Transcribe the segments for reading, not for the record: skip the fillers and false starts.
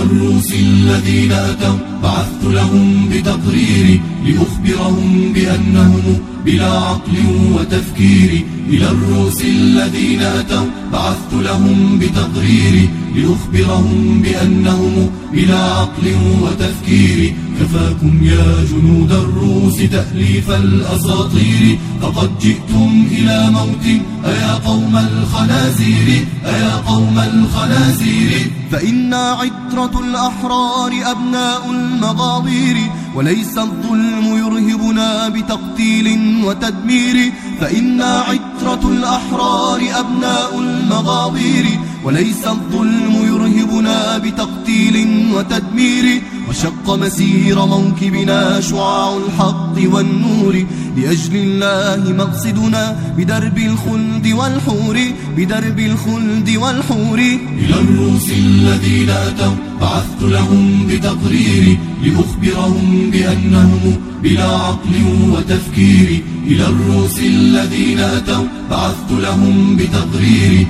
الروس الذين أتوا بعثت لهم بتقريري لأخبرهم بأنهم بلا عقل وتفكير. إلى الروس الذين أتوا بعثت لهم بتقريري لأخبرهم بأنهم بلا عقل وتفكير. كفاكم يا جنود الروس تأليف الأساطير، فقد جئتم إلى موت أيا قوم الخنازير، أيا قوم الخنازير. فإنا عترة الأحرار أبناء المغاوير، وليس الظلم يرهبنا بتقتيل وتدمير. فإنا عترة الأحرار أبناء المغاوير، وليس الظلم يرهبنا بتقتيل وتدمير. وشق مسير موكبنا شعاع الحق والنور، لأجل الله مقصدنا بدرب الخلد والحور، بدرب الخلد والحور. إلى الروس الذين أتوا بعثت لهم بتقريري لأخبرهم بأنهم بلا عقل وتفكير. إلى الروس الذين أتوا بعثت لهم بتقريري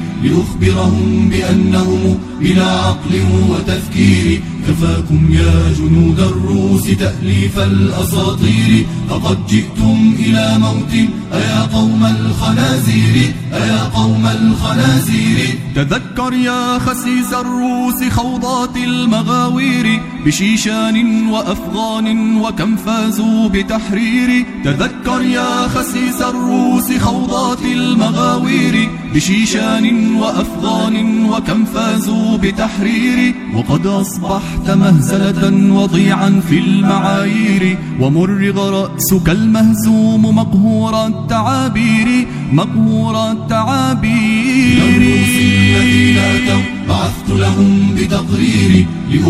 لأخبرهم بأنهم بلا عقل وتفكير. كفاكم يا جنود الروس تأليف الأساطير، فقد جئتم إلى موت أيا قوم الخنازير، أيا قوم الخنازير. تذكر يا خسيس الروس خوضات المغاوير، بشيشان وأفغان وكم فازوا بتحرير. تذكر يا خسيس الروس خوضات المغاوير، بشيشان وأفغان وكم فازوا بتحرير. وقد أصبحت مهزلة وضيعا في المعايير، ومرغ رأسك المهزوم مقهور التعابير، مقهور التعابير. الروس الذين أتوا بعثت لهم بتقريري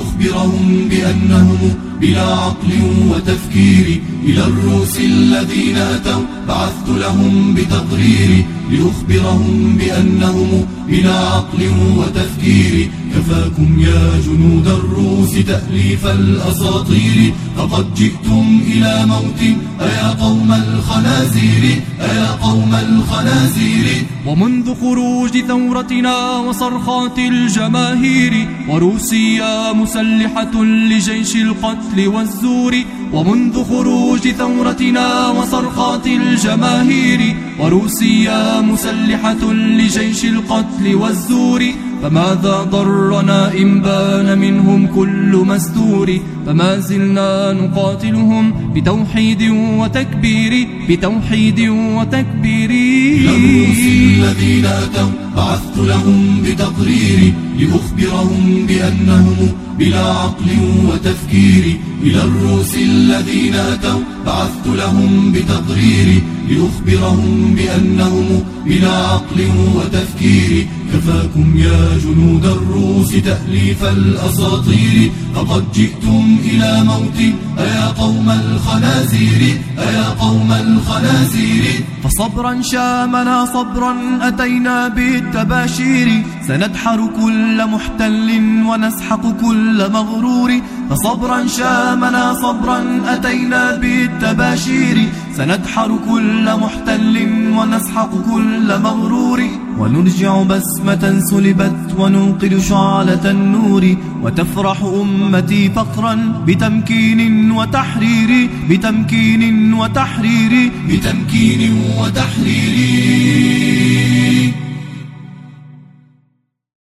لأخبرهم بأنهم بلا عقل وتفكير. إلى الروس الذين أتوا بعثت لهم بتقريري لأخبرهم بأنهم بلا عقل وتفكير. كفاكم يا جنود الروس تأليف الأساطير، فقد جئتم إلى موت أيا قوم الخنازير، أيا قوم الخنازير. ومنذ خروج ثورتنا وصرخات الجماهير، وروسيا مسلحة لجيش القتل والزور. ومنذ خروج ثورتنا وصرخات الجماهير، وروسيا مسلحة لجيش القتل والزور. فماذا ضرنا إن بان منهم كل مستور، فما زلنا نقاتلهم بتوحيد وتكبير، بتوحيد وتكبير. الروس الذين أتوا بعثت لهم بتقريري لأخبرهم بأنهم بلا عقل وتفكير. إلى الروس الذين أتوا بعثت لهم بتقريري لأخبرهم بأنهم بلا عقل وتفكير. كفاكم يا جنود الروس تأليف الأساطير، فقد جئتم إلى موت أيا قوم الخنازير، أيا قوم الخنازير. فصبرا شامنا صبرا أتينا بالتباشير، سندحر كل محتل ونسحق كل مغرور. فصبرا شامنا صبرا أتينا بالتباشير، سندحر كل محتل ونسحق كل مغرور. ونرجع بسمة سلبت وننقل شعلة النور، وتفرح أمتي فخرا بتمكين وتحرير، بتمكين وتحرير، بتمكين وتحرير.